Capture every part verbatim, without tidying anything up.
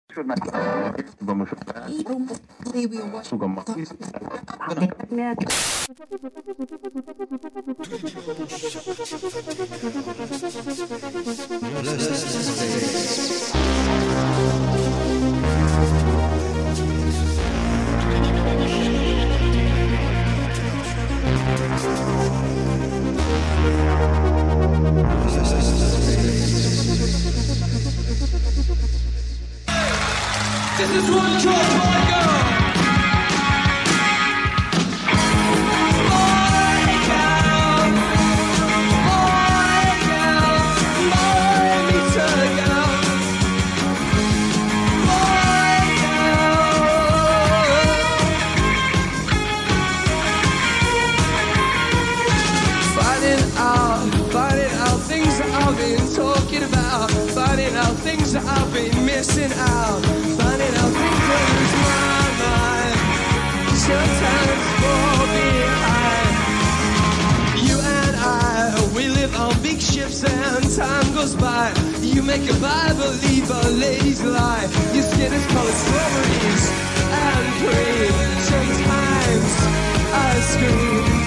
Vamos jogar. Sugar Mafis. This is one called My Girl. My girl, my girl, my little girl, my girl. Finding out, finding out things that I've been talking about, finding out things that I've been missing out. Sometimes fall behind. You and I, we live on big ships and time goes by. You make a Bible, leave a lady's lie. Your skin is colored strawberries and cream. Sometimes I scream.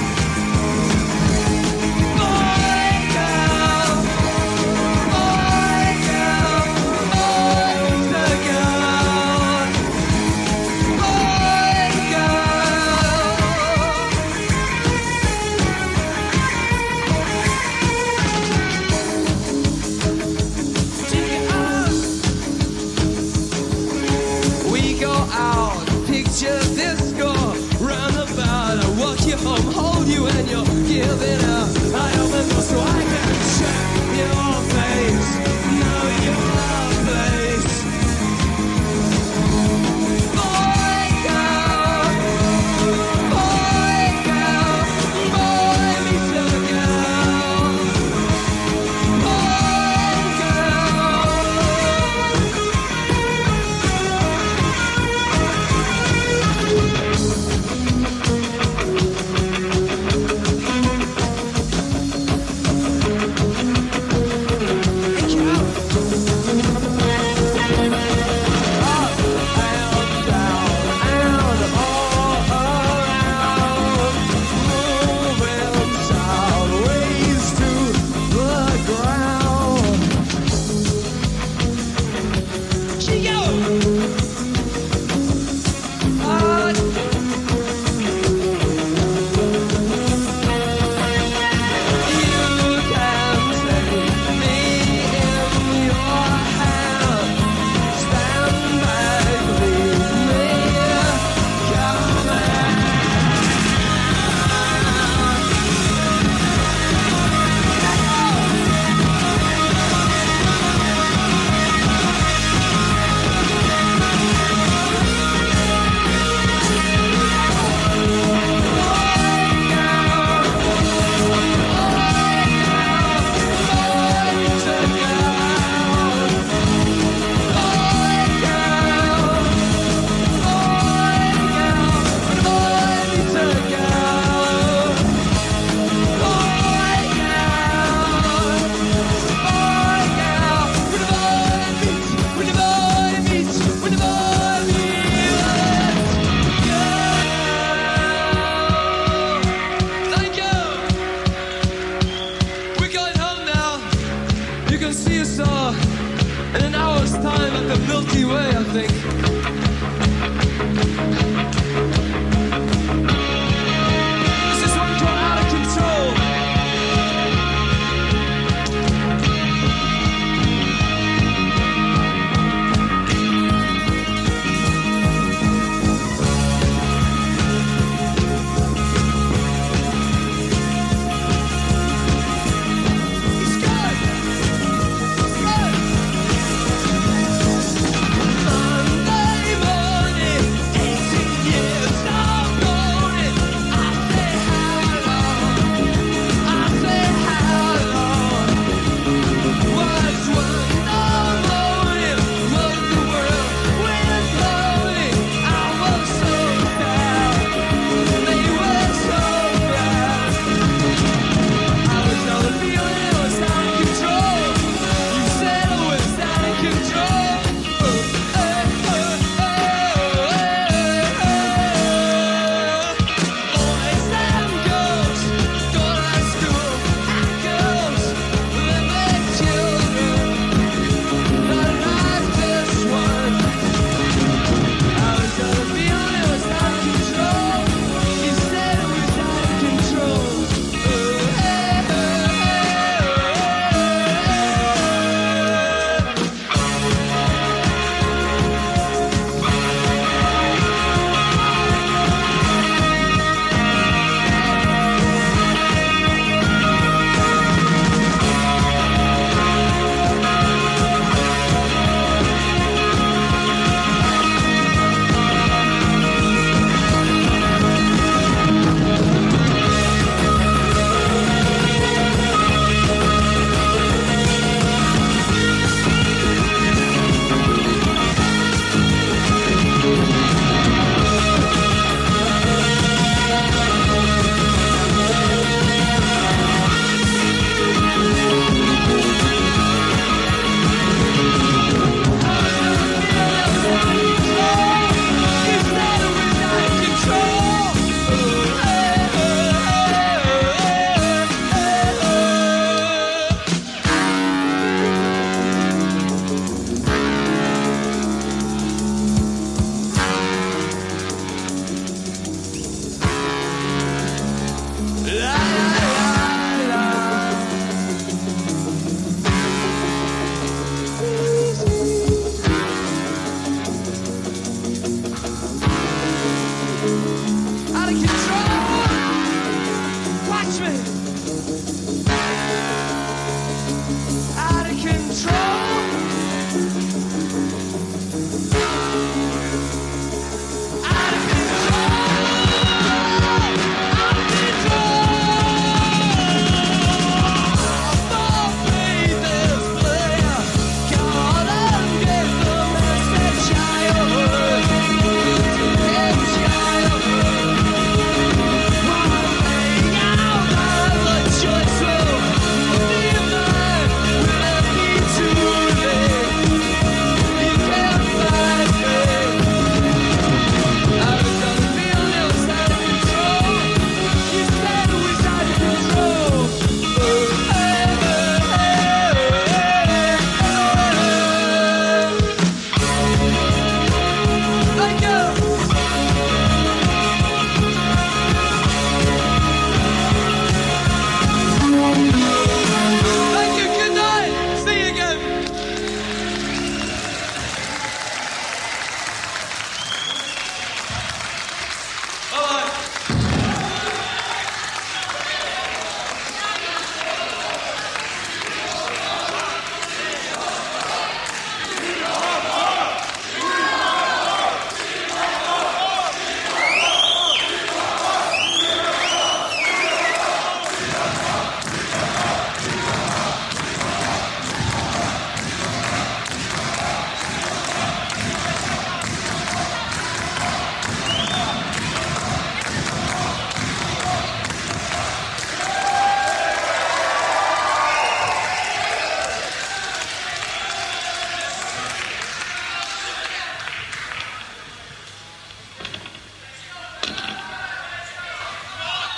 Home, hold you and you're giving up. I open door so I can check your face, know your place. Boy, girl, boy, girl, boy, little girl, boy, girl.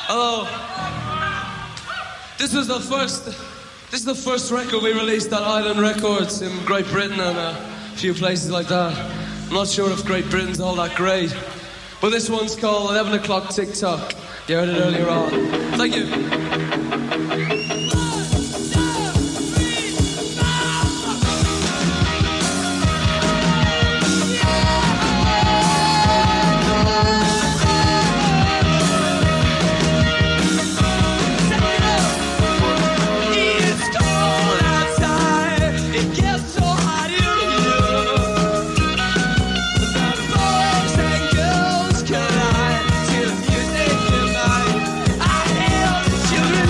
Hello. This was the first. This is the first record we released at Island Records in Great Britain and a few places like that. I'm not sure if Great Britain's all that great, but this one's called eleven o'clock TikTok. You heard it earlier on. Thank you. Children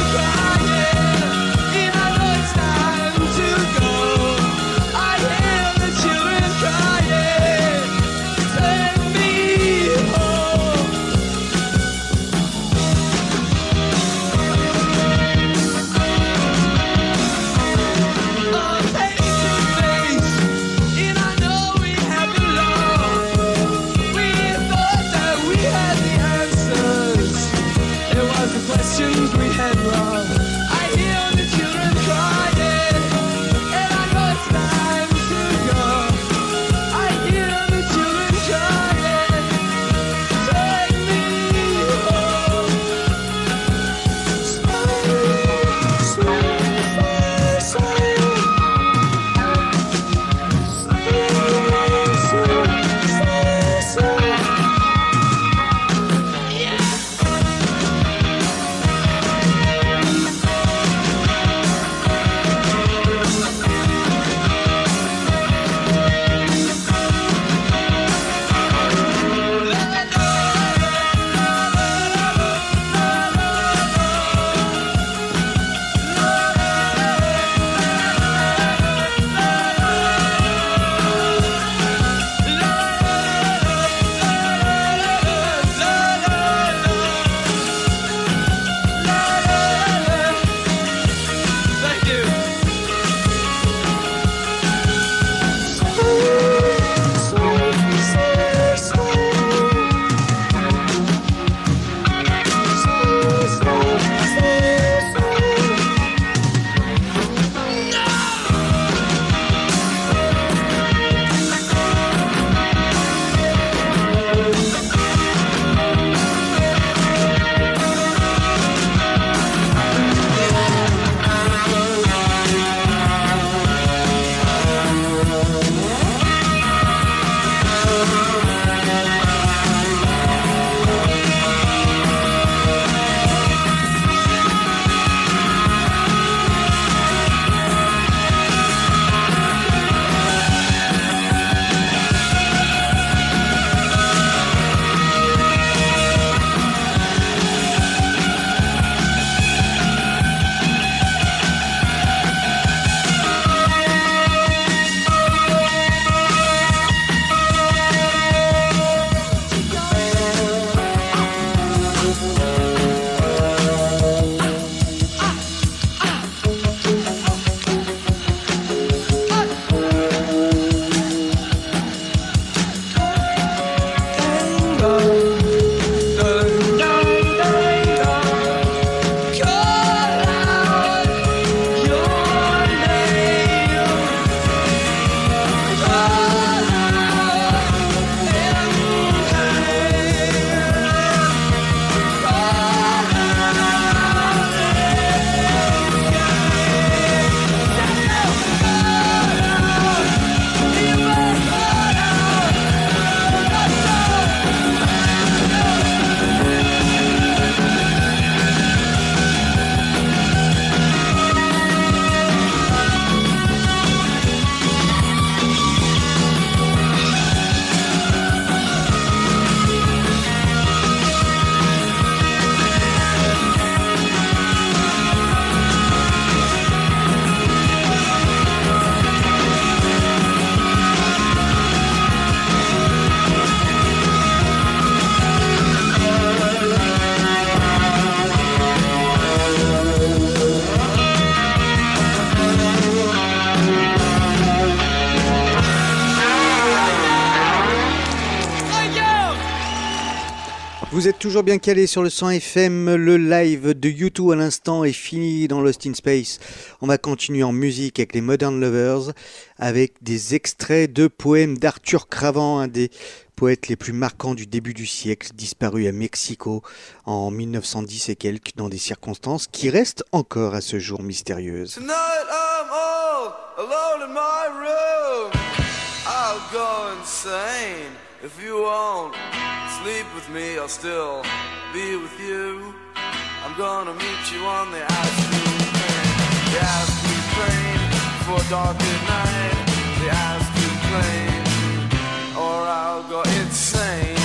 Vous êtes toujours bien calé sur le cent F M, le live de U deux à l'instant est fini dans Lost in Space. On va continuer en musique avec les Modern Lovers, avec des extraits de poèmes d'Arthur Cravant, un des poètes les plus marquants du début du siècle, disparu à Mexico en mille neuf cent dix et quelques, dans des circonstances qui restent encore à ce jour mystérieuses. Tonight I'm all alone in my room. I'll go insane if you won't sleep with me. I'll still be with you. I'm gonna meet you on the astral plane. The astral plane for dark at night. The astral plane, or I'll go insane.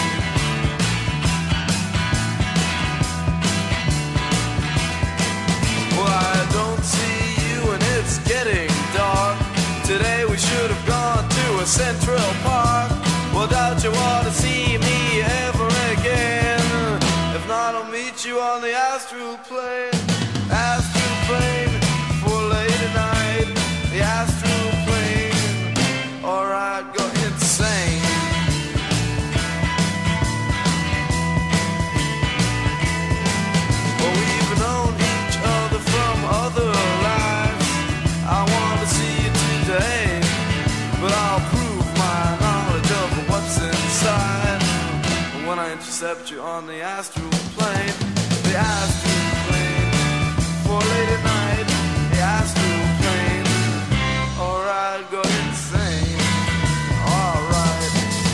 Well, I don't see you and it's getting dark. Today we should have gone to a Central Park. Well, don't you want to see me ever again? If not, I'll meet you on the astral plane. Astral plane for late at night. The astral plane, or I'd go insane. Well, we've known each other from other lives. I want to see you today, but I'll prove my knowledge of what's inside when I intercept you on the astral plane. The astral plane for late at night. The astral plane, or I'd go insane. Alright.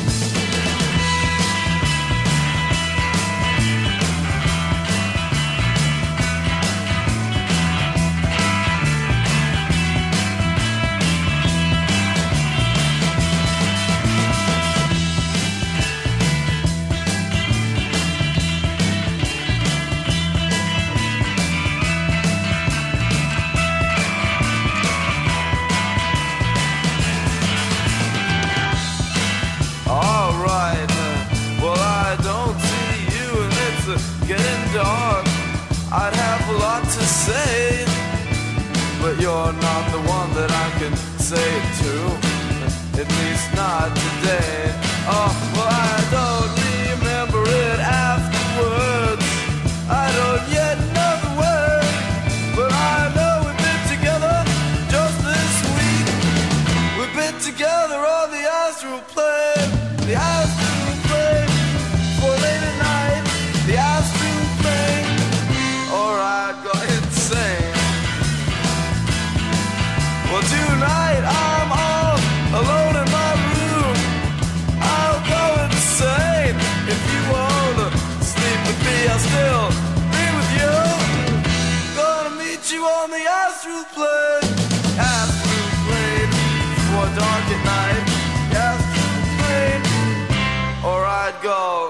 Alright, well I don't see you and it's getting dark. I'd have a lot to say, but you're not the one that I can say it to, at least not today. Oh, well I don't remember it afterwards. I don't yet know the word, but I know we've been together just this week. We've been together on the astral plane. The astral plane for late at night. The astral plane, or I'd go insane. Well, tonight I'm all alone in my room. I'll go insane if you wanna sleep with me. I'll still be with you. Gonna meet you on the astral plane. Astral plane for dark at night. The astral plane, or I'd go.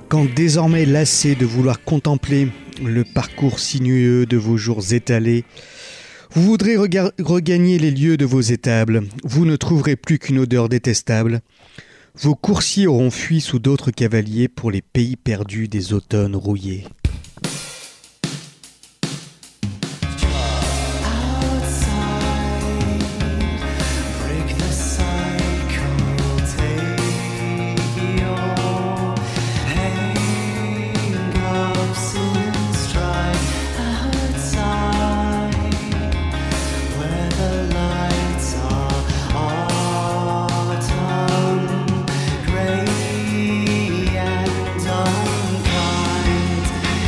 Quand désormais lassé de vouloir contempler le parcours sinueux de vos jours étalés, vous voudrez rega- regagner les lieux de vos étables, vous ne trouverez plus qu'une odeur détestable. Vos coursiers auront fui sous d'autres cavaliers pour les pays perdus des automnes rouillés. Grey and unkind.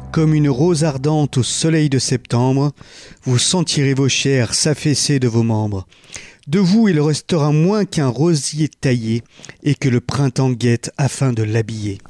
Comme une rose ardente au soleil de septembre, vous sentirez vos chairs s'affaisser de vos membres. De vous, il restera moins qu'un rosier taillé et que le printemps guette afin de l'habiller.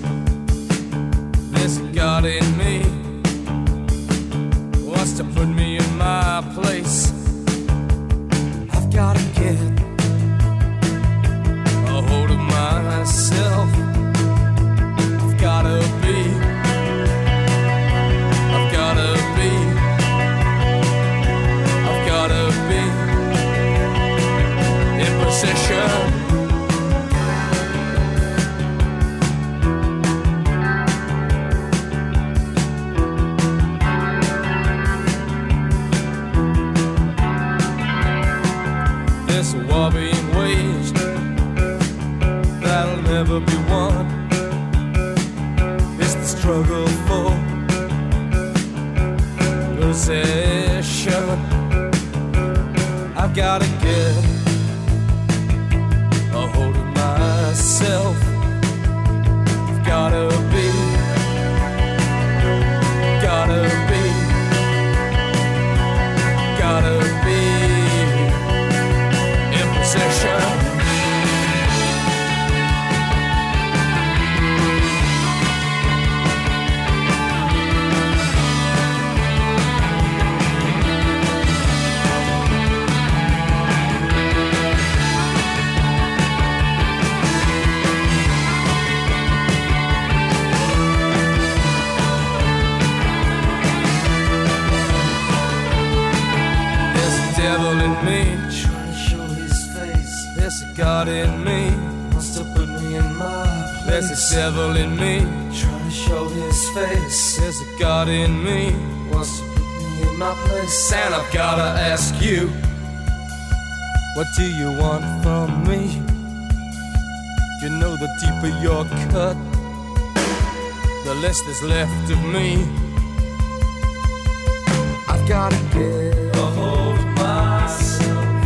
to put me my place. I've gotta get a hold of myself. I've gotta be, I've gotta be, I've gotta be in possession. There's a war being waged that'll never be won. It's the struggle for possession. I've gotta get a hold of myself. I've gotta be, gotta be, gotta be in possession. Devil in me, trying to show his face. There's a God in me, wants to put me in my place. There's a devil in me, trying to show his face. There's a God in me, wants to put me in my place. And I've gotta ask you, what do you want from me? You know the deeper your cut, the less there's left of me. I've gotta get a hold of myself.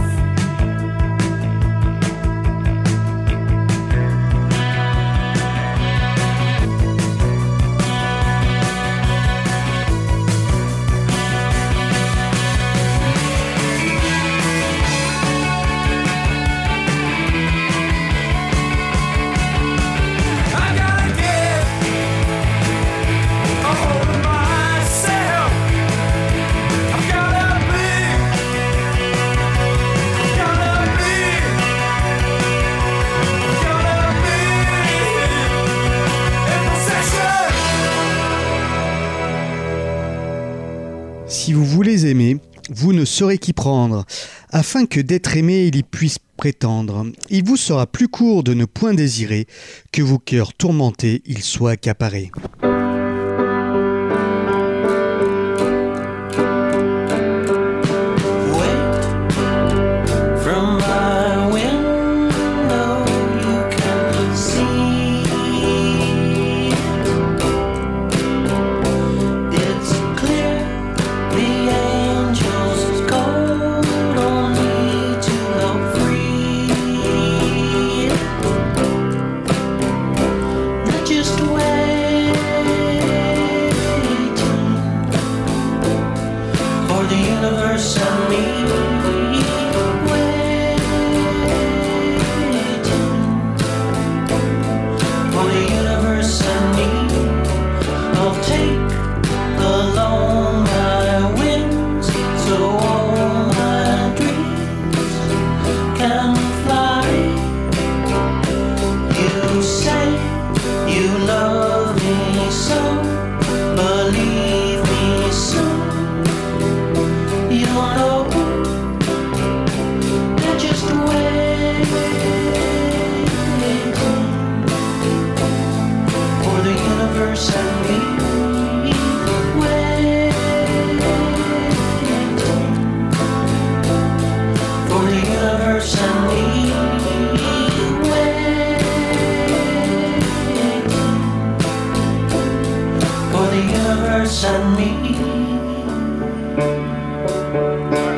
Si vous voulez aimer, vous ne saurez qu'y prendre, afin que d'être aimé il y puisse prétendre. Il vous sera plus court de ne point désirer, que vos cœurs tourmentés ils soient accaparés. And me.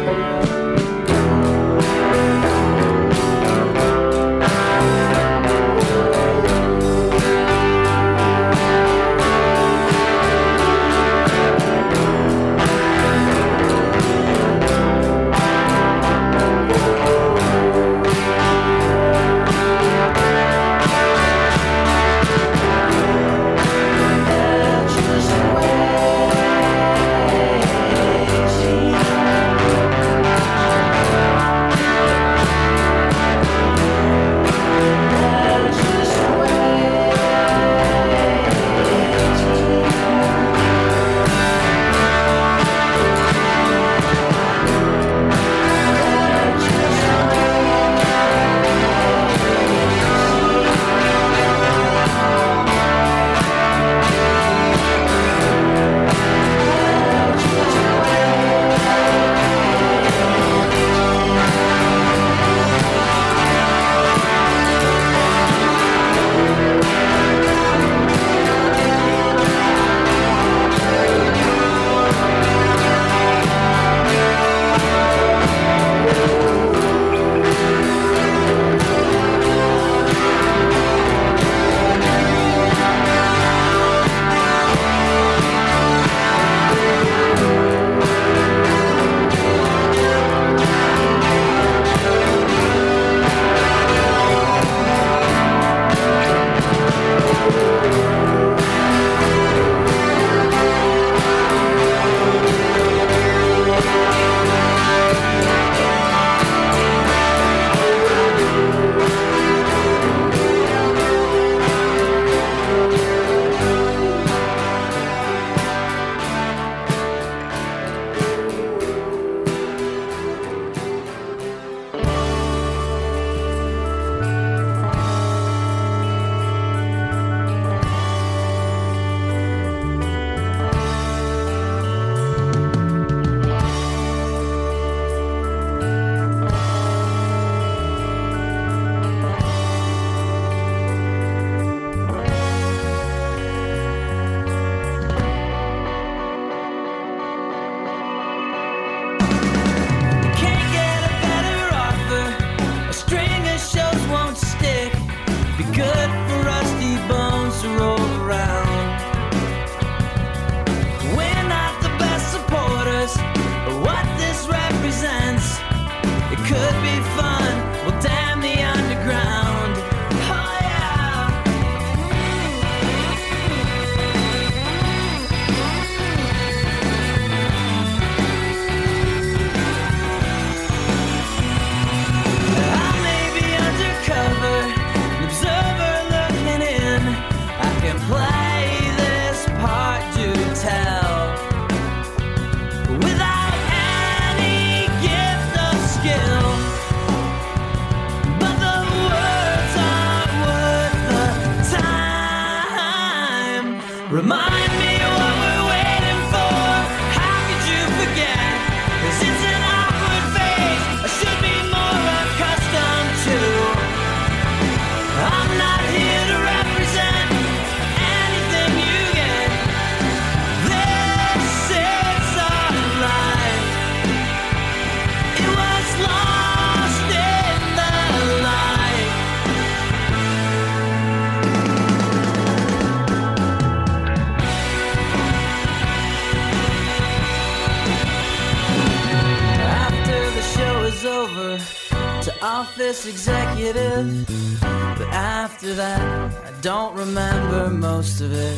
was over to office executive, but after that I don't remember most of it.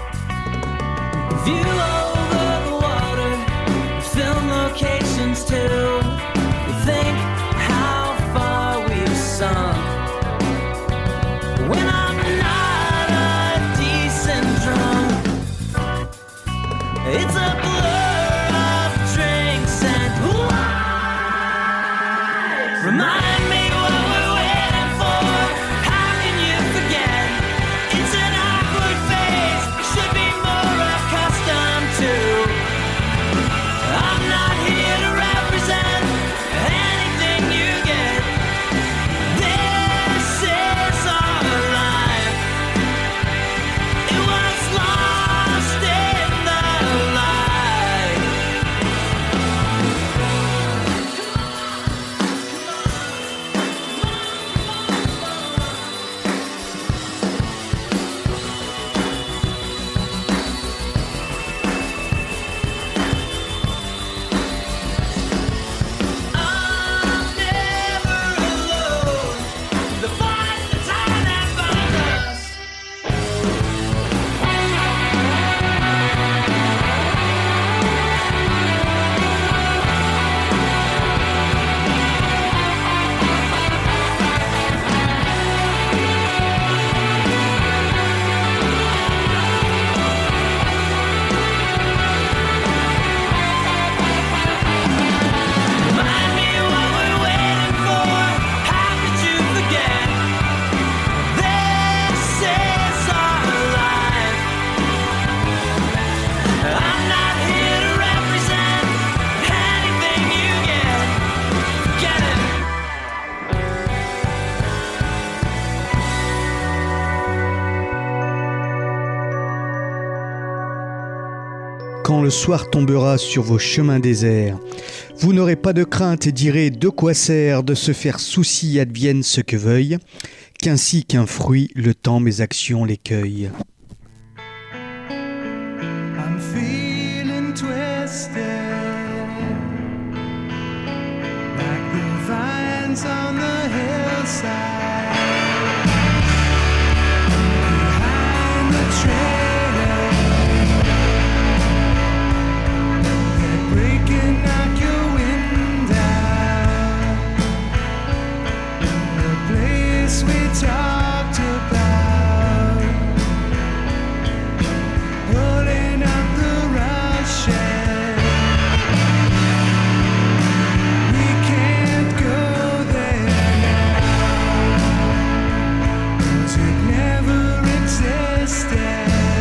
View over the water, film locations too. You think how far we've sunk. When I'm not a decent drunk, it's a blur of drinks and wine. Remind me what we're waiting for. How can you forget? It's an awkward phase. Should be more accustomed to. I'm not here to represent anything you get. This is our life. It was lost in the light. I'm never alone. The fight, the tie that binds us. Remind me what we're waiting for. How could you forget? This is our life. I'm not here to represent anything you get. Get it? Quand le soir tombera sur vos chemins déserts, vous n'aurez pas de crainte et direz de quoi sert de se faire souci advienne ce que veuille, qu'ainsi qu'un fruit, le temps mes actions les cueille. I'm feeling twisted, like the vines on the hillside, behind the trail, they're breaking out your window, the place we talked about, pulling up the Russian. We can't go there now, 'cause it never existed.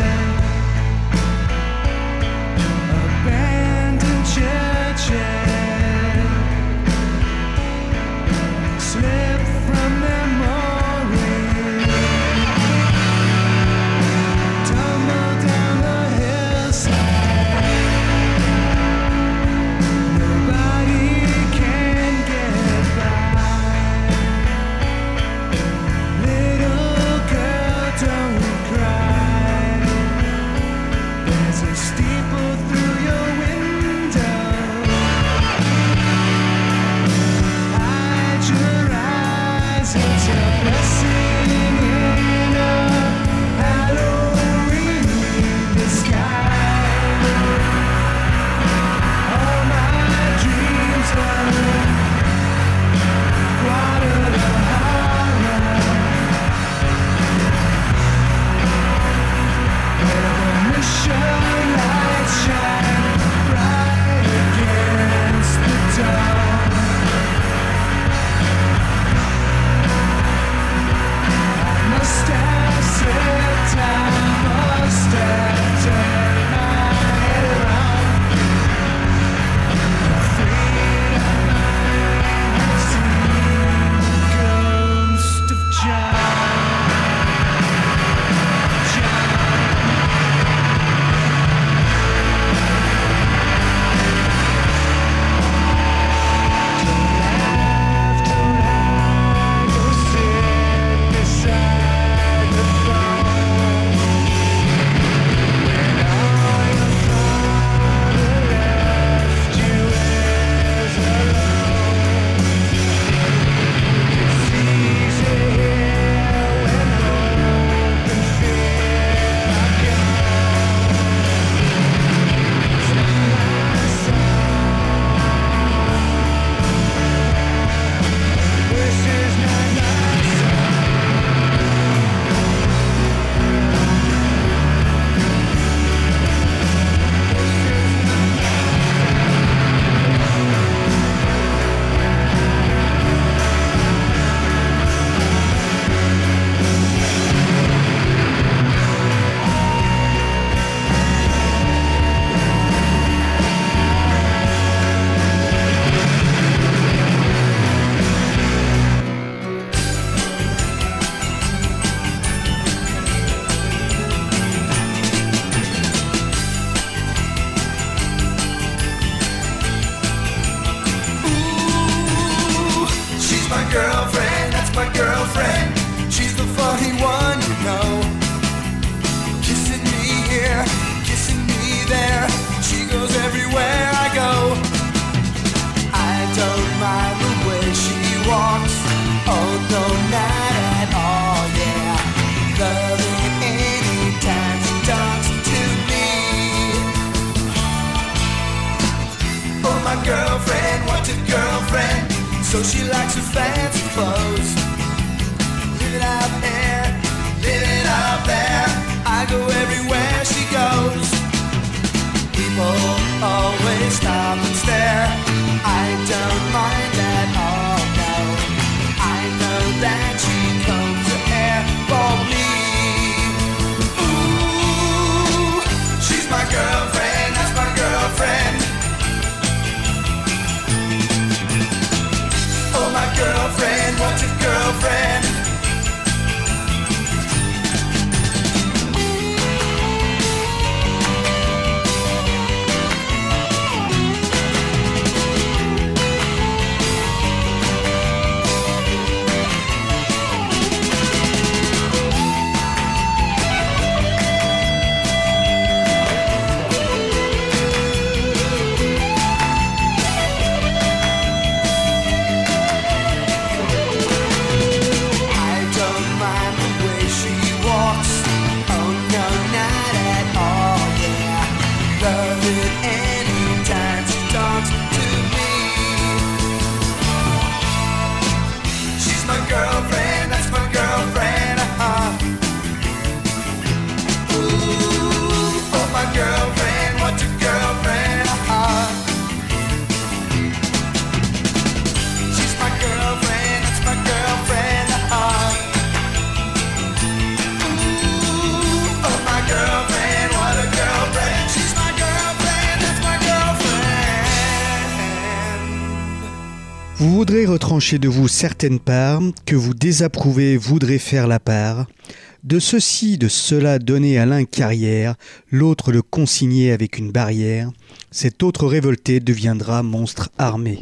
Vous voudrez retrancher de vous certaines parts, que vous désapprouvez voudrez faire la part. De ceci, de cela donner à l'un carrière, l'autre le consigner avec une barrière. Cet autre révolté deviendra monstre armé.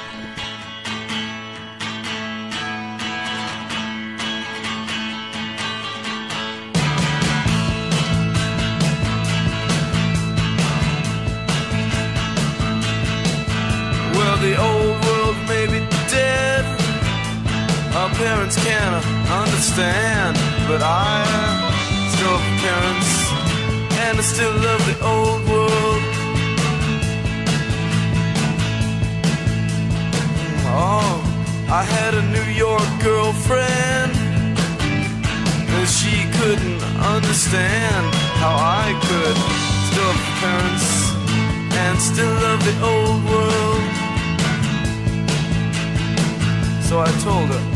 Well, the old world may be dead, our parents can't understand, but I still have parents, and I still love the old world. Oh, I had a New York girlfriend, and she couldn't understand how I could still have parents and still love the old world. So I told her,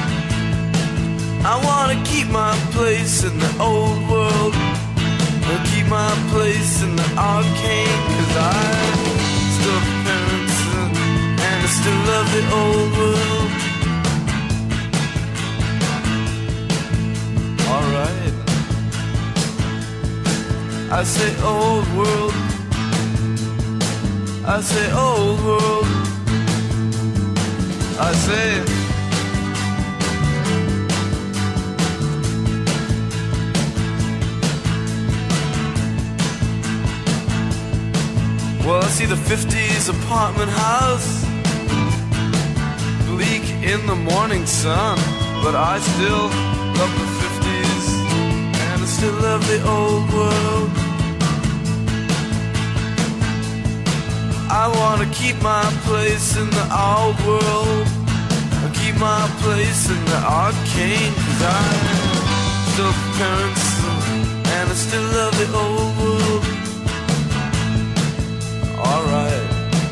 I wanna keep my place in the old world, I'll keep my place in the arcane, cause I still have parents and I still love the old world. Alright, I say old world, I say old world, I say well, I see the fifties apartment house, bleak in the morning sun, but I still love the fifties, and I still love the old world. I wanna keep my place in the old world, I keep my place in the arcane, cause I still have parents, and I still love the old world. Alright.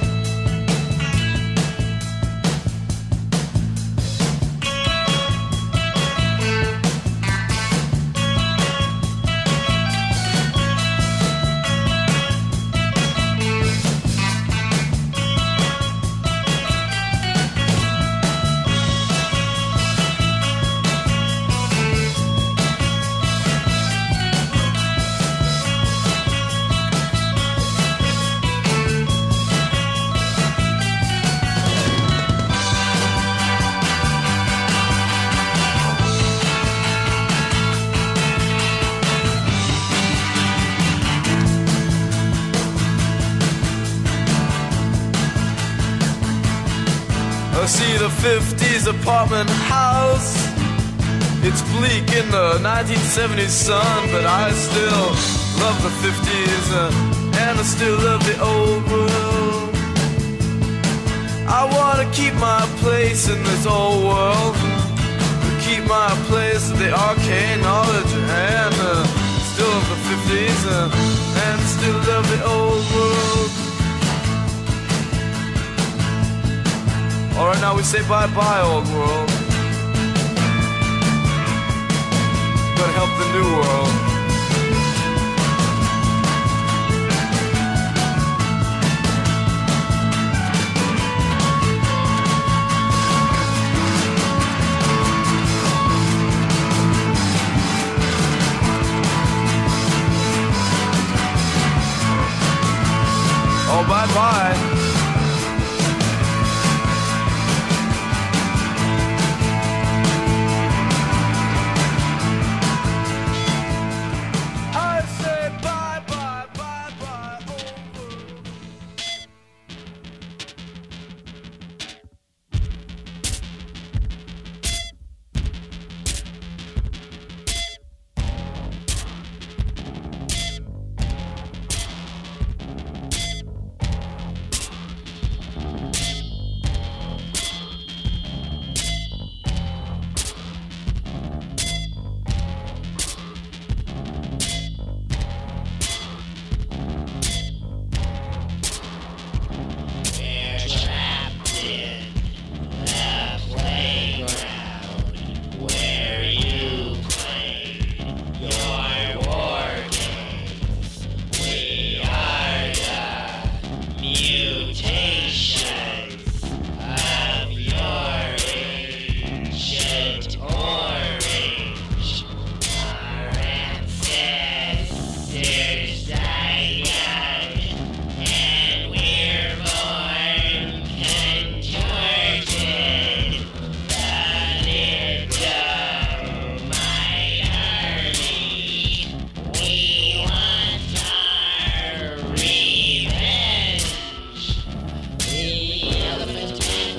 I see the fifties apartment house, it's bleak in the nineteen seventies sun, but I still love the fifties, uh, and I still love the old world. I wanna keep my place in this old world, keep my place in the arcane knowledge, and uh, still love the fifties, uh, and still love the old world. Alright, now we say bye-bye, old world. Gonna help the new world. Oh, bye-bye.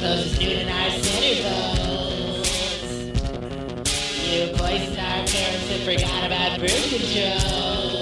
Those student our center votes. You poisoned our parents and forgot about birth control.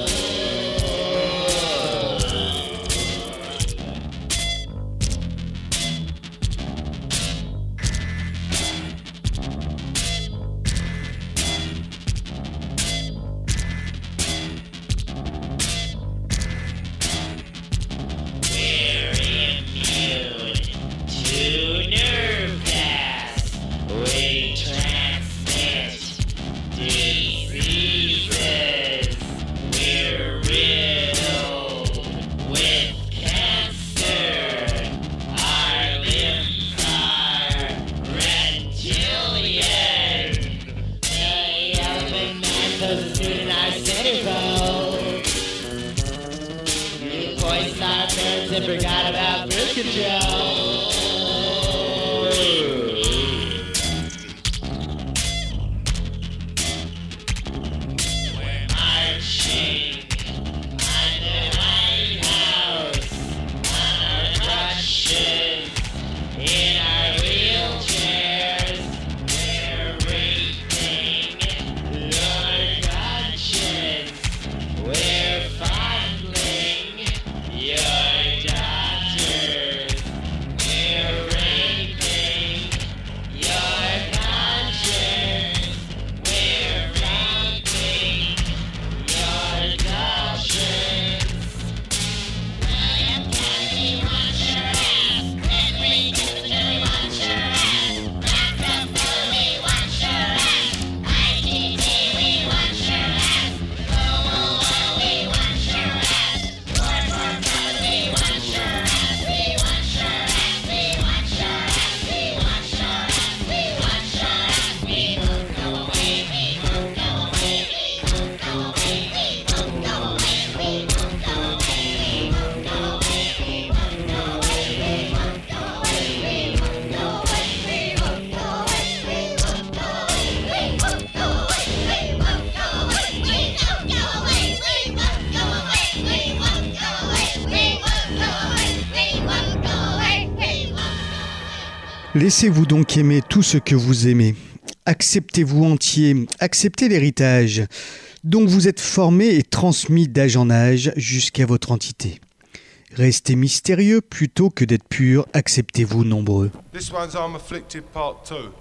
And forgot about birth control. We're marching on the White House, on our crutches, in our wheelchairs. We're raping your conscience. We're fondling your Laissez-vous donc aimer tout ce que vous aimez. Acceptez-vous entier, acceptez l'héritage dont vous êtes formé et transmis d'âge en âge jusqu'à votre entité. Restez mystérieux plutôt que d'être pur, acceptez-vous nombreux. This one's I'm Afflicted Part two.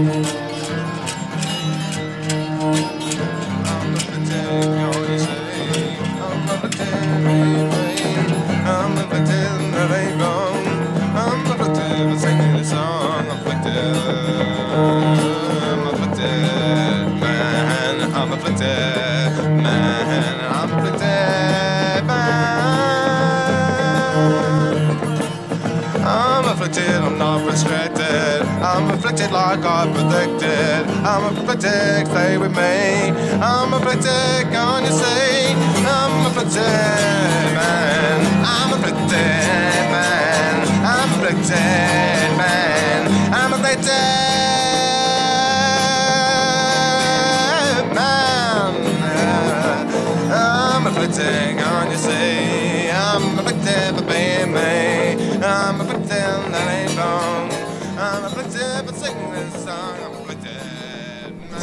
I'm not frustrated. I'm afflicted like I predicted. I'm afflicted, stay with me. I'm afflicted, can't you see? I'm afflicted, man. I'm afflicted, man. I'm afflicted, man. I'm afflicted, man. I'm afflicted, can't you see? I'm afflicted for being me. I'm afflicted, that ain't wrong. I'm afflicted for singing this song. I'm afflicted, man.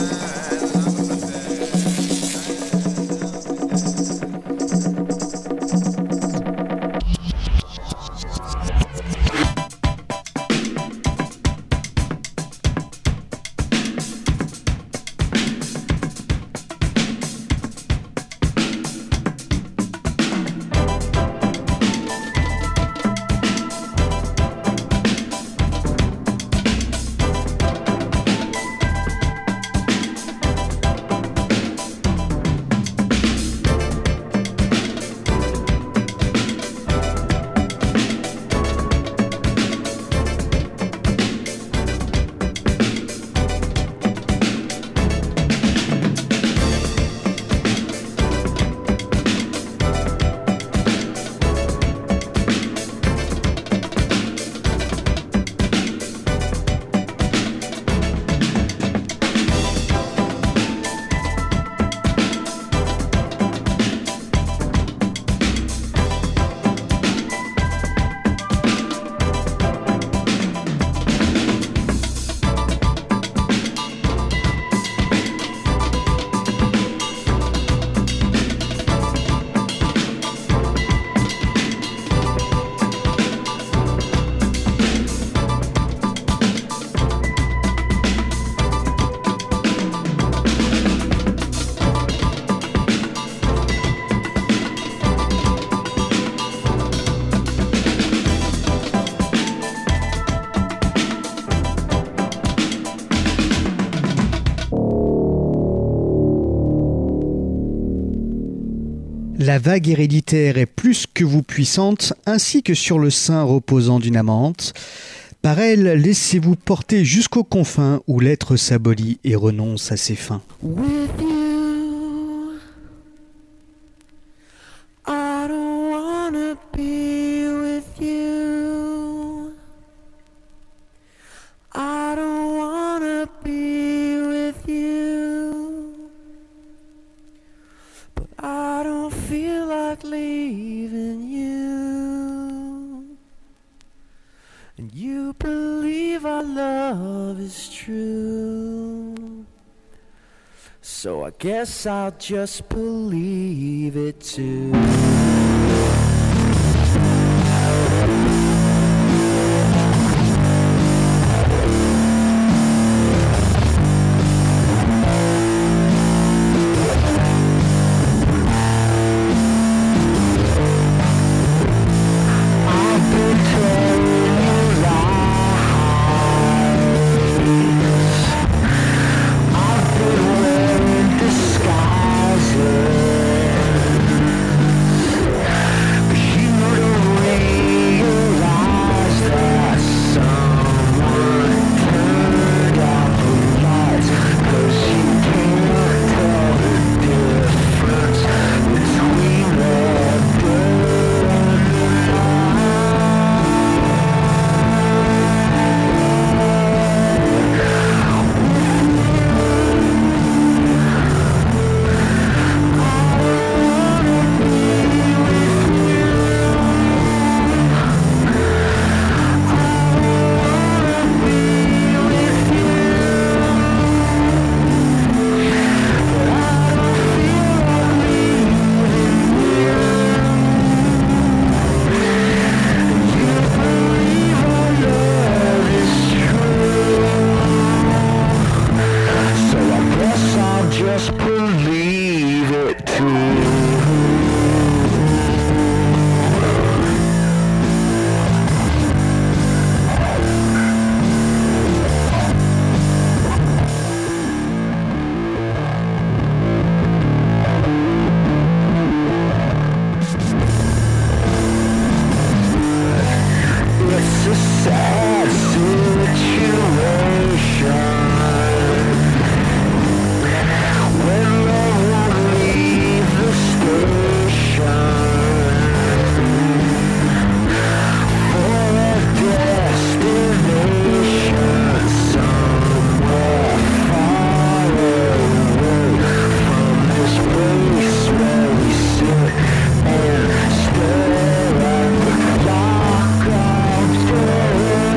La vague héréditaire est plus que vous puissante, ainsi que sur le sein reposant d'une amante. Par elle, laissez-vous porter jusqu'aux confins où l'être s'abolit et renonce à ses fins. With you, I don't wanna be with you. I don't wanna be with you. But I don't feel like leaving you. And you believe our love is true. So I guess I'll just believe it too. Disguises just believe it too. It's a sad situation when love won't leave the station for a destination somewhere far away from this place where we sit and stare at the dark of day.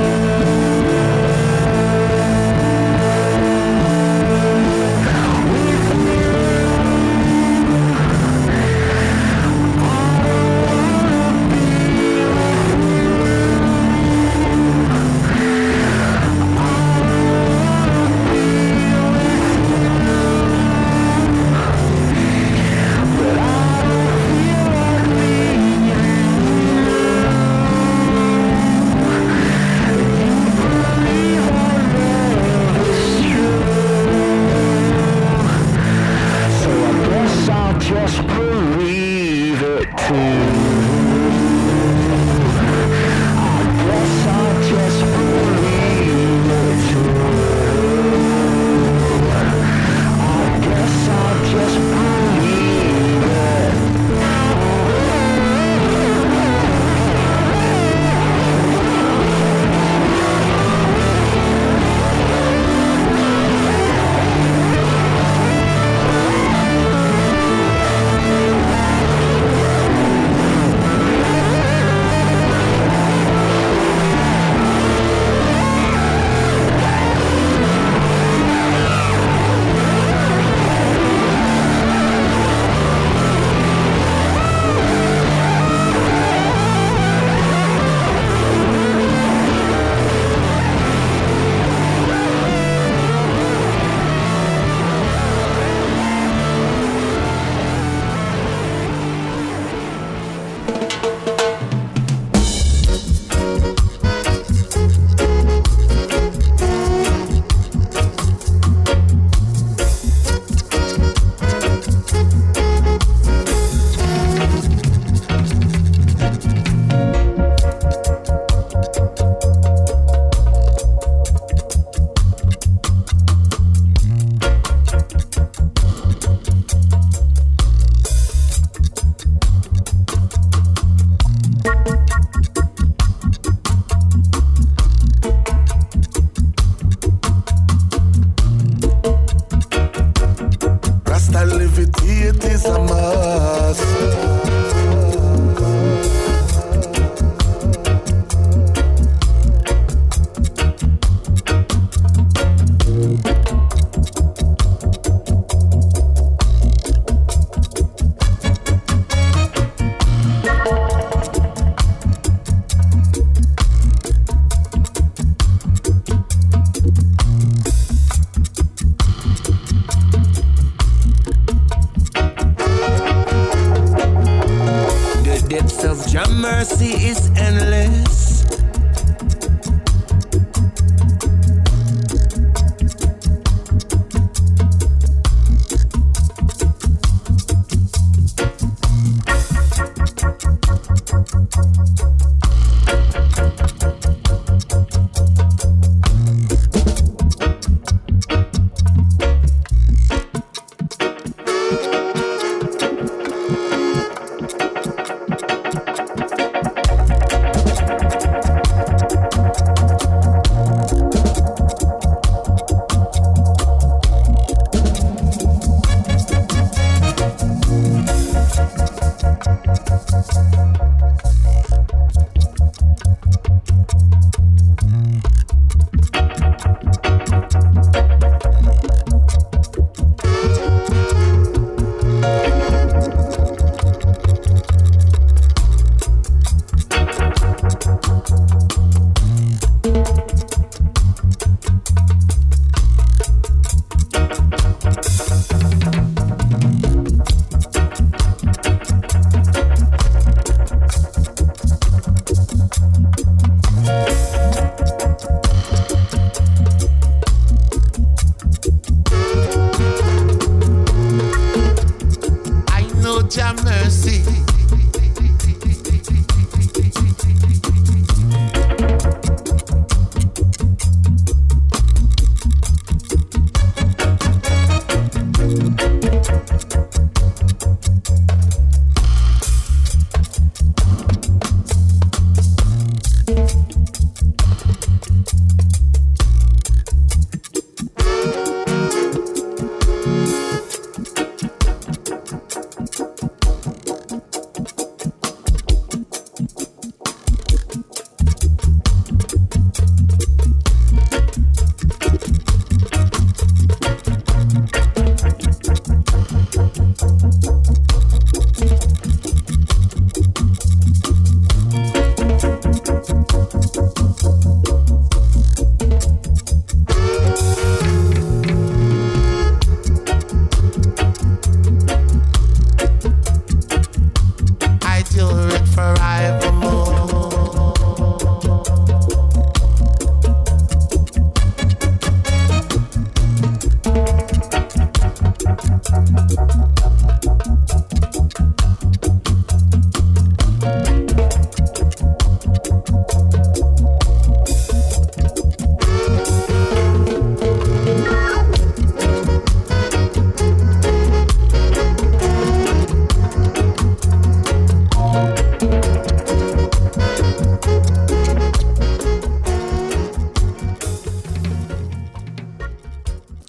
So I guess I'll just believe it too. I guess I'll just believe it too. I guess I'll just believe it. Rasta levitate is a must. The depths of your mercy is endless.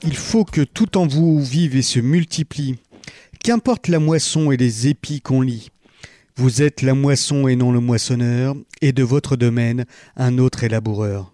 il faut que tout en vous vive et se multiplie. Qu'importe la moisson et les épis qu'on lit. Vous êtes la moisson et non le moissonneur, et de votre domaine, un autre est laboureur.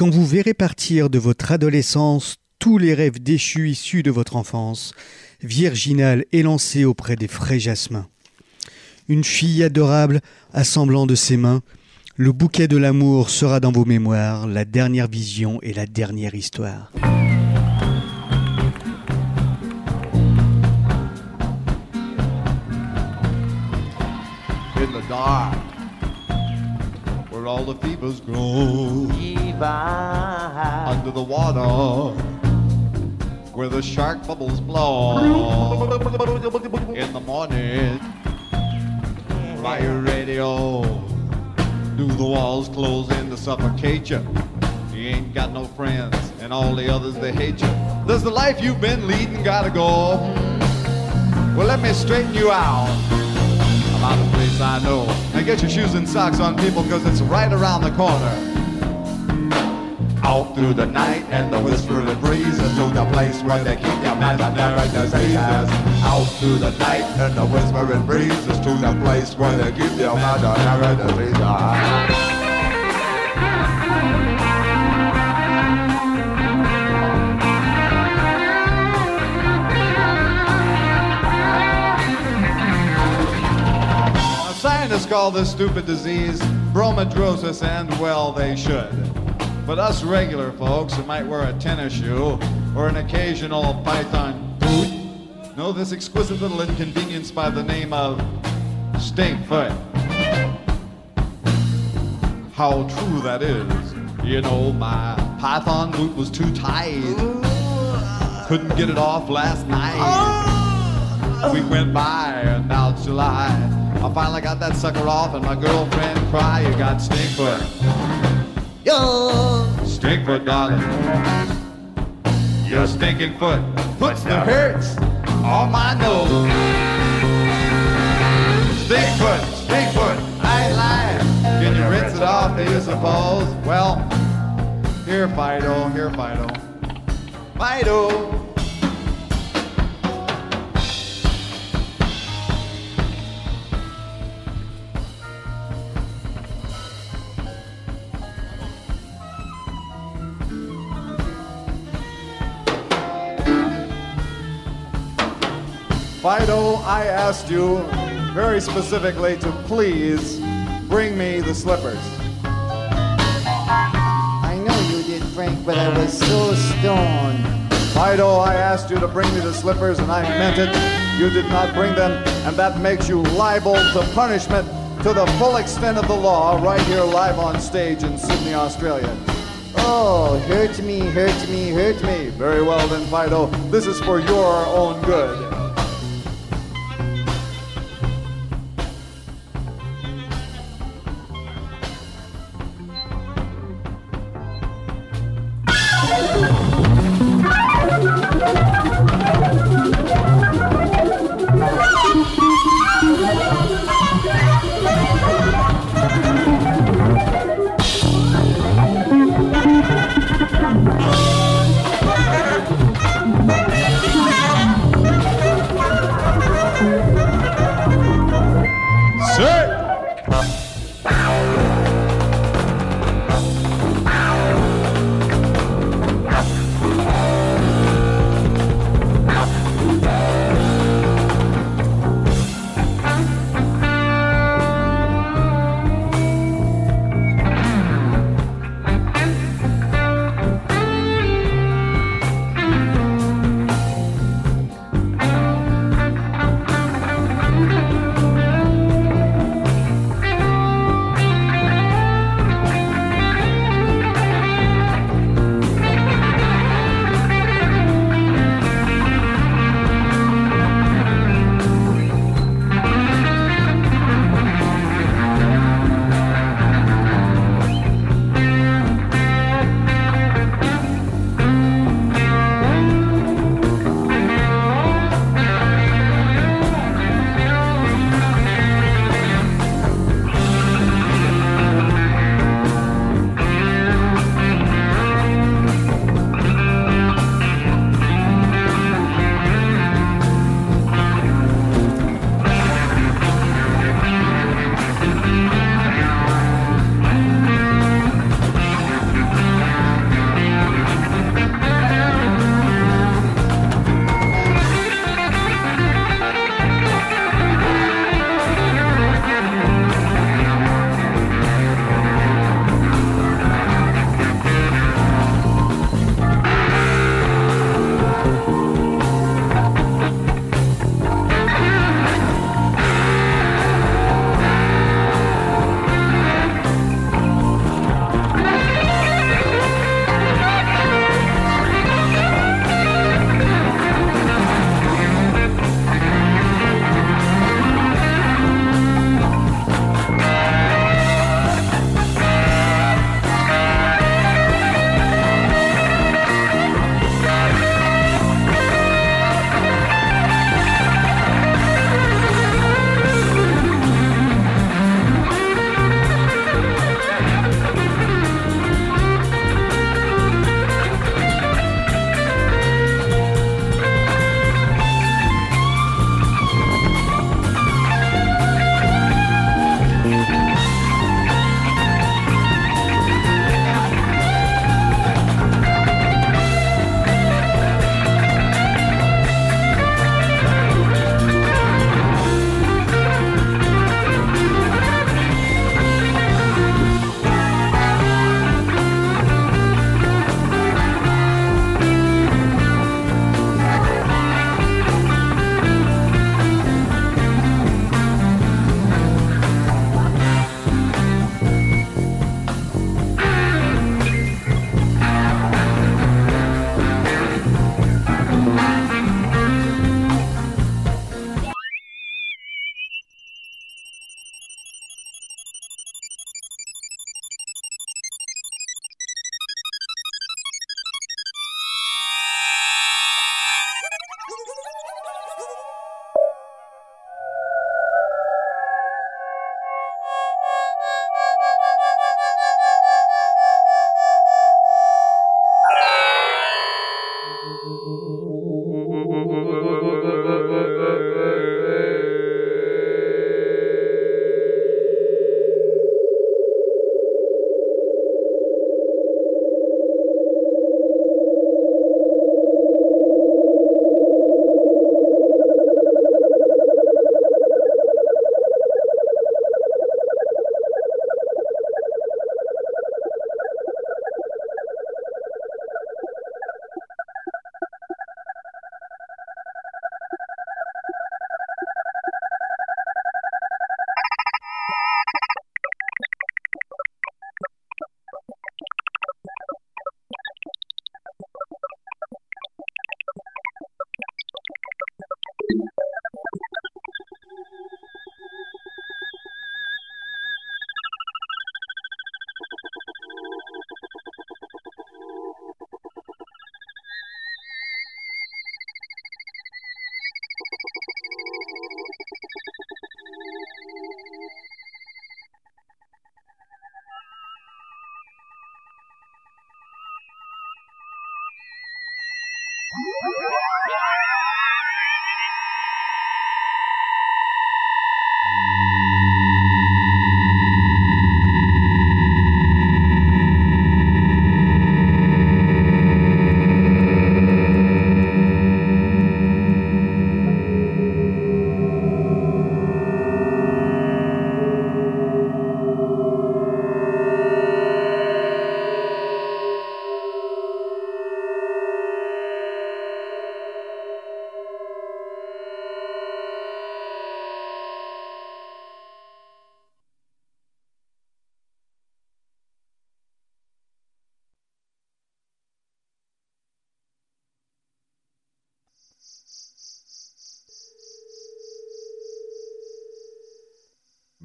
Quand vous verrez partir de votre adolescence tous les rêves déchus issus de votre enfance, virginale élancée auprès des frais jasmins. Une fille adorable assemblant de ses mains, le bouquet de l'amour sera dans vos mémoires, la dernière vision et la dernière histoire. In the dark, where all the fevers grow, under the water, where the shark bubbles blow, in the morning, by your radio, do the walls close in to suffocate you? You ain't got no friends, and all the others, they hate you. Does the life you've been leading gotta go? Well, let me straighten you out. About the place I know. Now get your shoes and socks on, people, cause it's right around the corner. Out through the night and the whispering breezes to the place where they keep their imaginary diseases. Out through the night and the whispering breezes to the place where they keep their imaginary diseases. Scientists call this stupid disease bromidrosis, and well, they should. But us regular folks who might wear a tennis shoe or an occasional python boot know this exquisite little inconvenience by the name of stink foot. How true that is. You know, my python boot was too tight. Couldn't get it off last night. We went by and now it's July. I finally got that sucker off and my girlfriend cry, you got stink foot. Yo, stink foot, darling. Your stinking foot puts the hurts on my nose. Stink foot, stink foot, I ain't lying. Can you rinse it off, do you suppose? Well, here, Fido, here, Fido. Fido. Fido, I asked you very specifically to please bring me the slippers. I know you did, Frank, but I was so stoned. Fido, I asked you to bring me the slippers and I meant it. You did not bring them, and that makes you liable to punishment to the full extent of the law right here live on stage in Sydney, Australia. Oh, hurt me, hurt me, hurt me. Very well then, Fido. This is for your own good.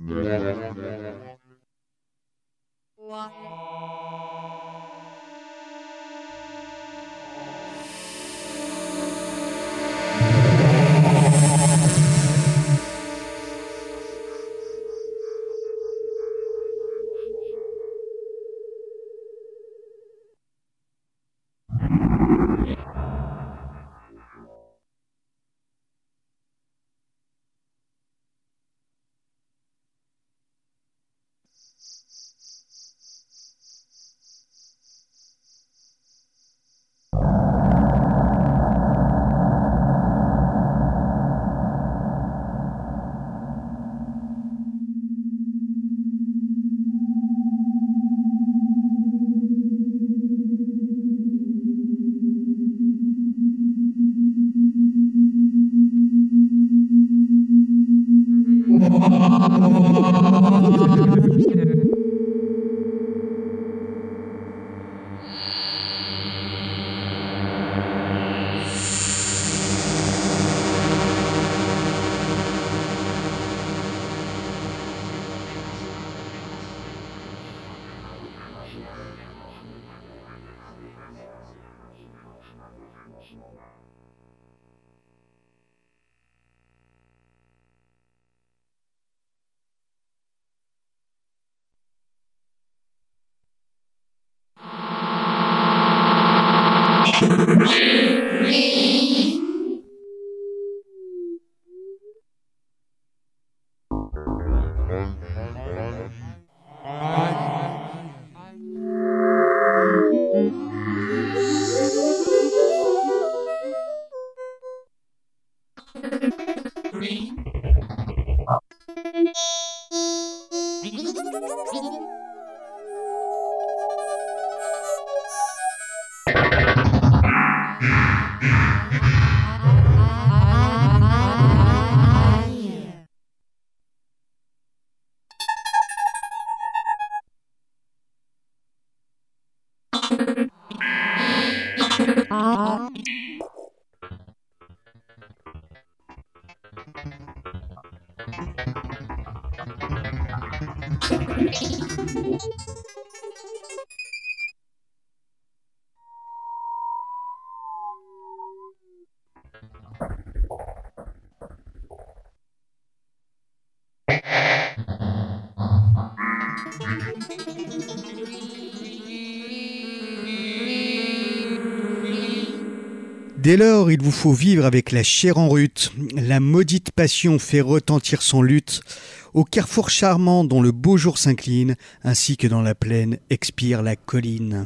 Dès lors, il vous faut vivre avec la chair en rut. La maudite passion fait retentir son luth. Au carrefour charmant dont le beau jour s'incline, ainsi que dans la plaine expire la colline.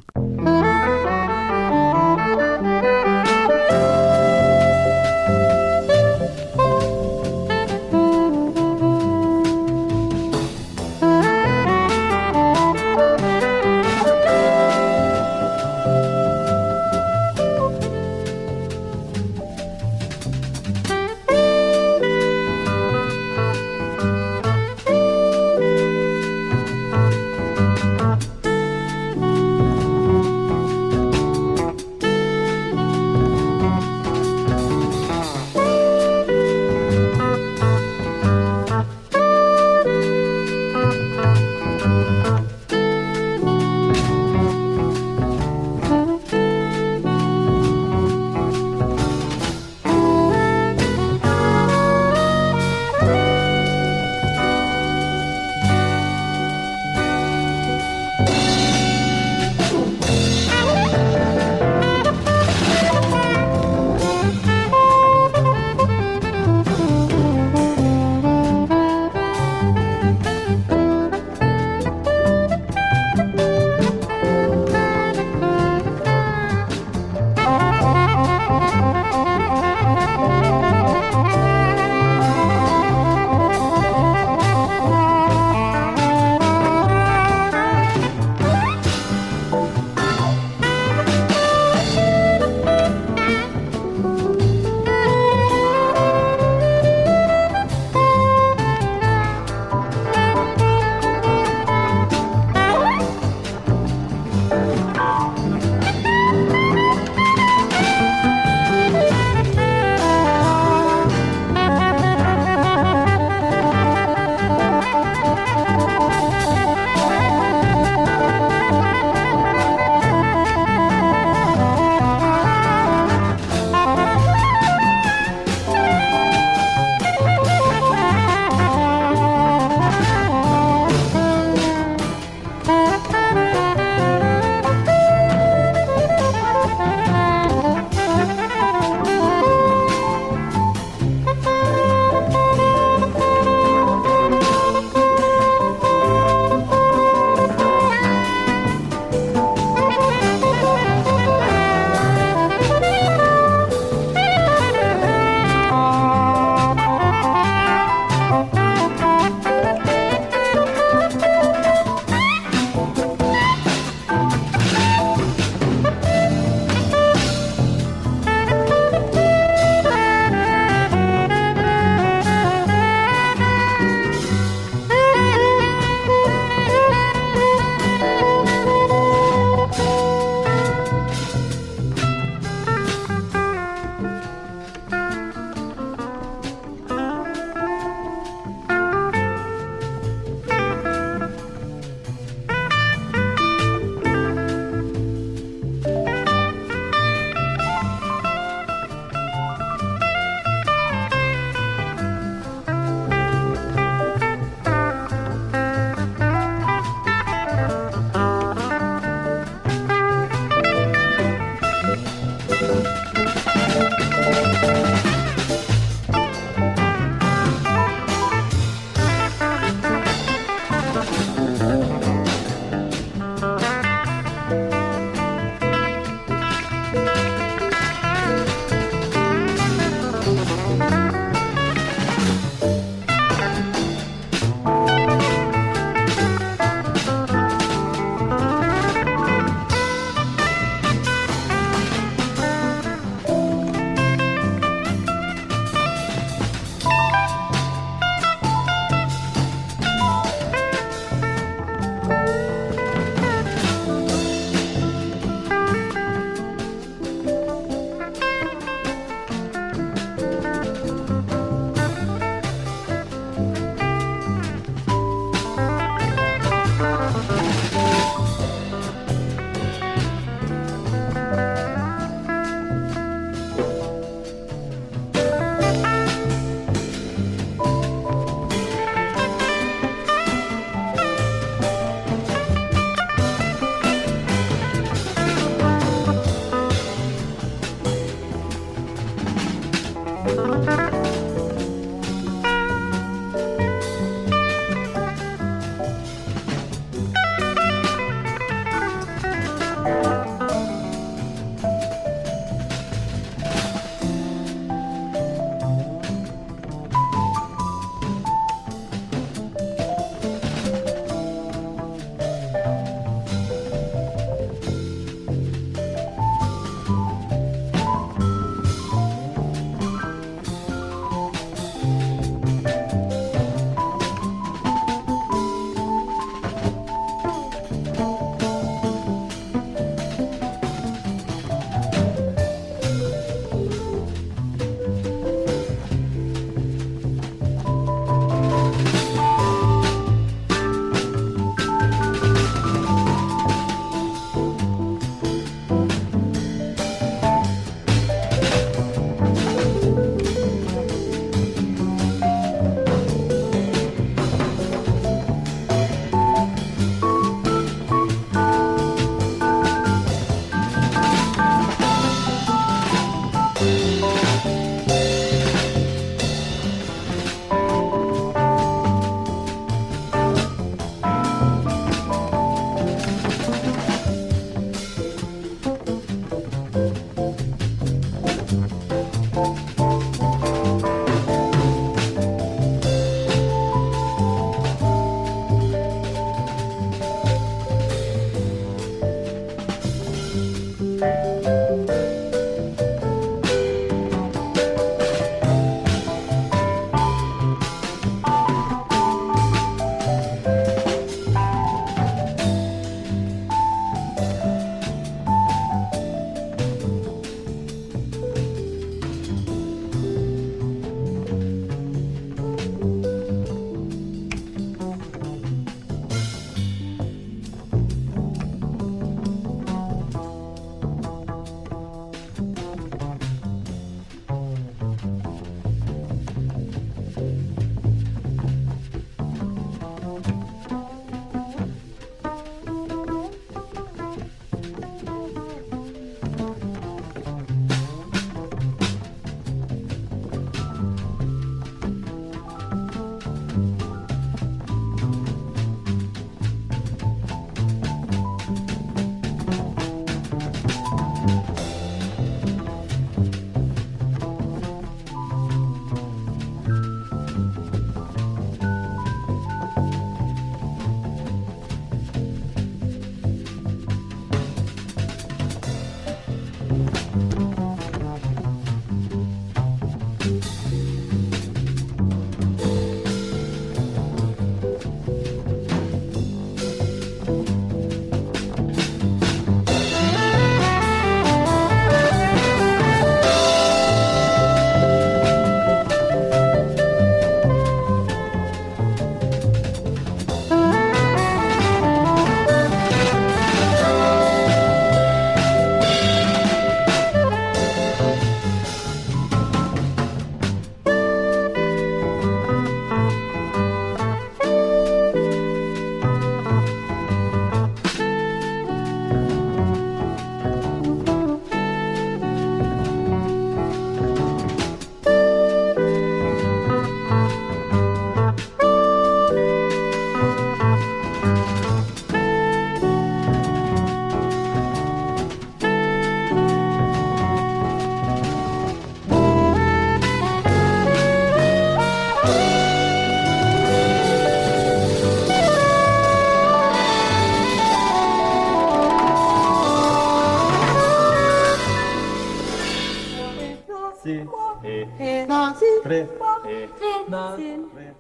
Re, e, na, re, e,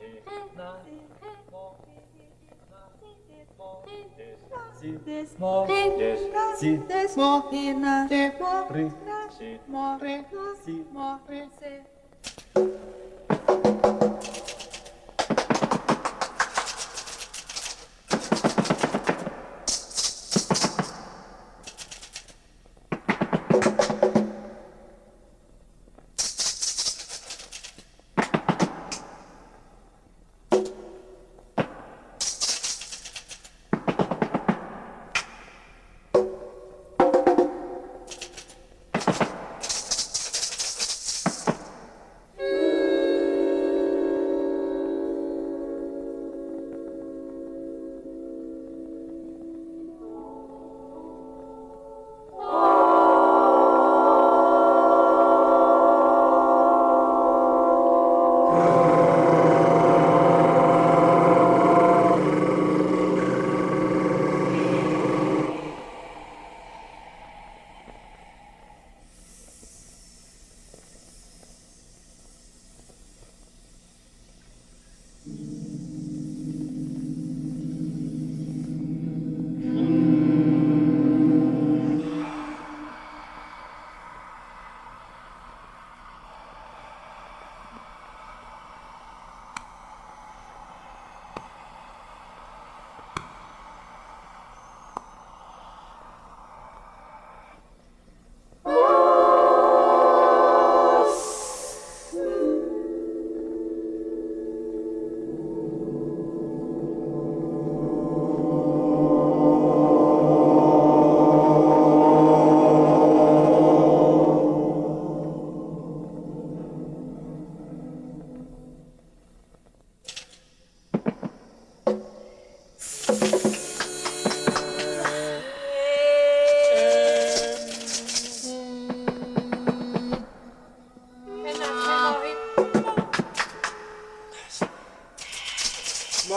na, si, mo, des, si, des, mo, ina, de, mo, re, si, mo, re, si, mo, re, se.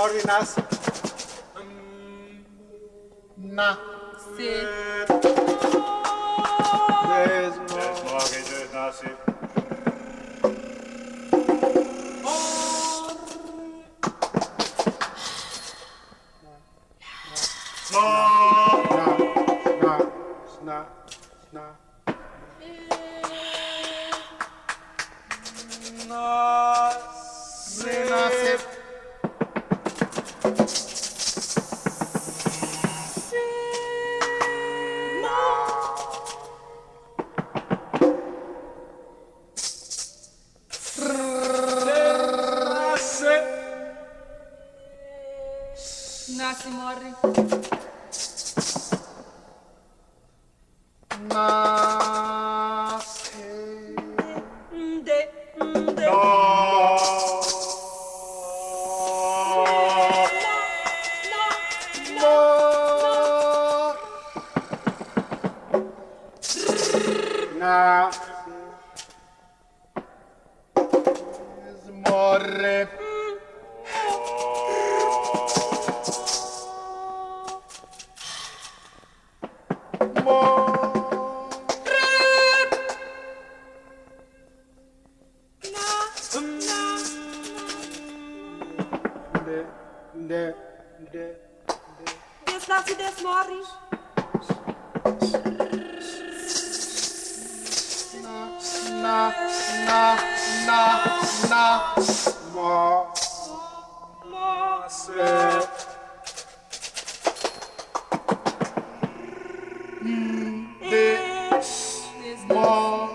Morinas. Na. Sit. Nasi morri. De, de. Na. Morre. De, de, Des nasi des morris. na, na, na, na, mo, Mo. se, de, mo,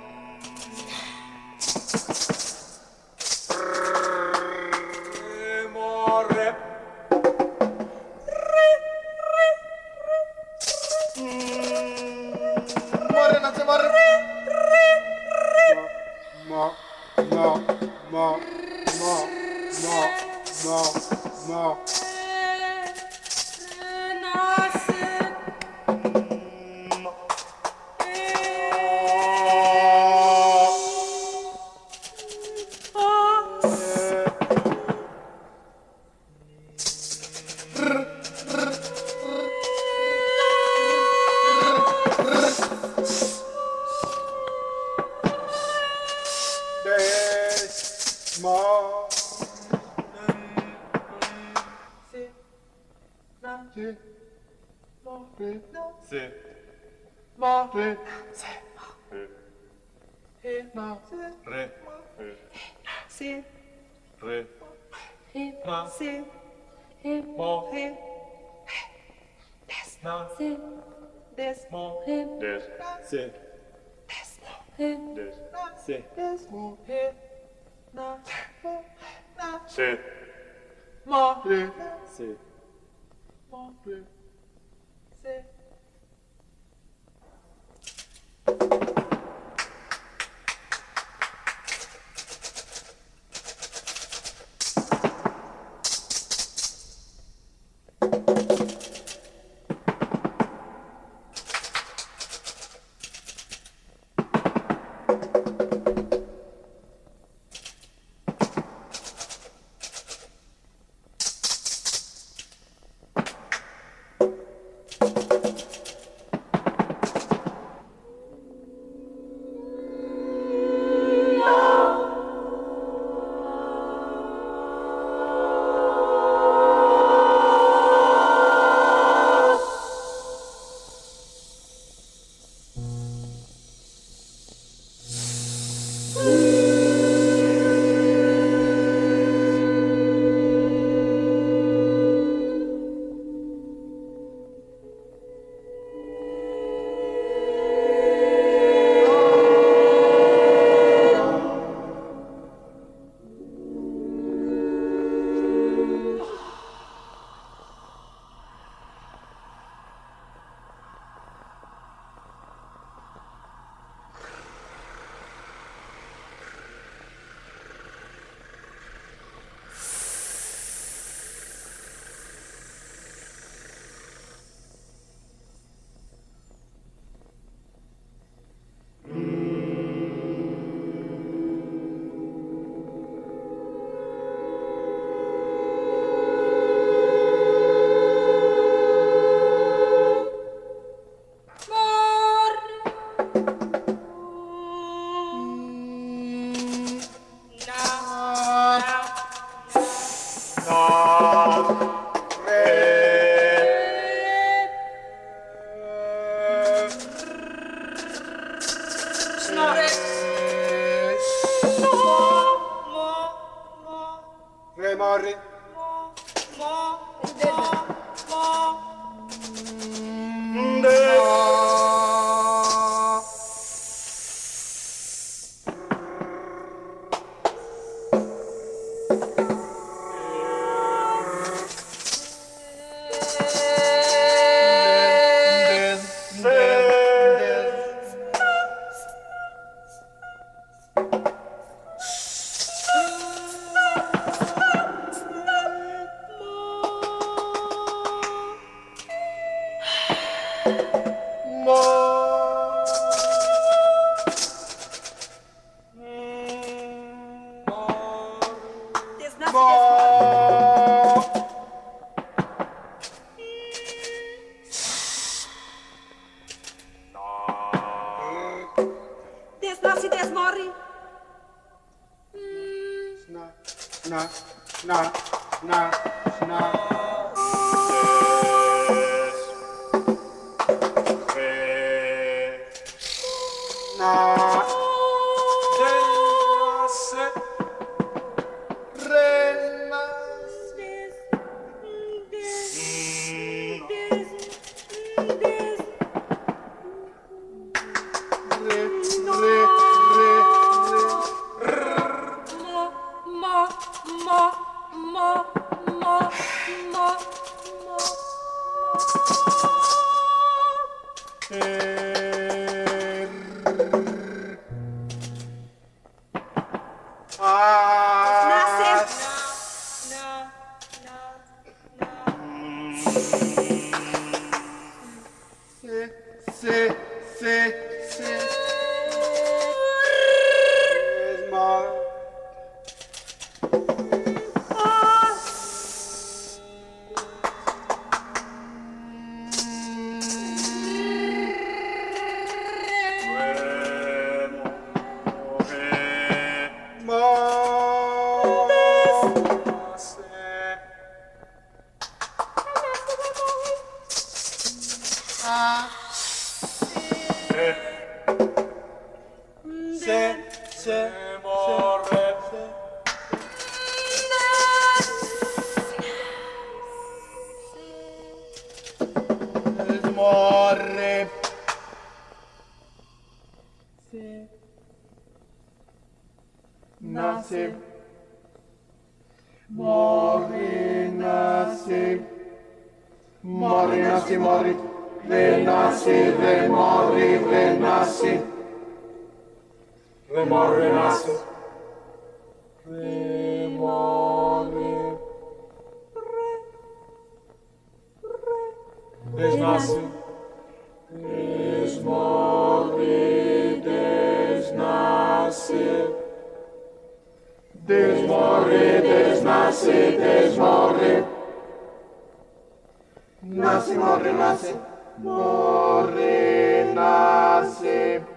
morre. Morre, non si morre. Mo, mo, mo, mo, mo, mo, mo. Des, mo, si, na, si, mo, re, si, mo, re, si, he, na, re, si, re, he, na, si, he, mo, he, des, na, si, des, mo, he, des, si, des, mo, he, des, si, des, mo, he, na, mo, na, si, mo, re, si, mo, re, si. Re morri. Nace, morri, nace, morri, nace, morri, renace, remorri, renace, remorri, renace, remorri, desnace, desmorri, desnace. Desmorre, desnace, desmorre. Nace, morre, nace. Morre, nace.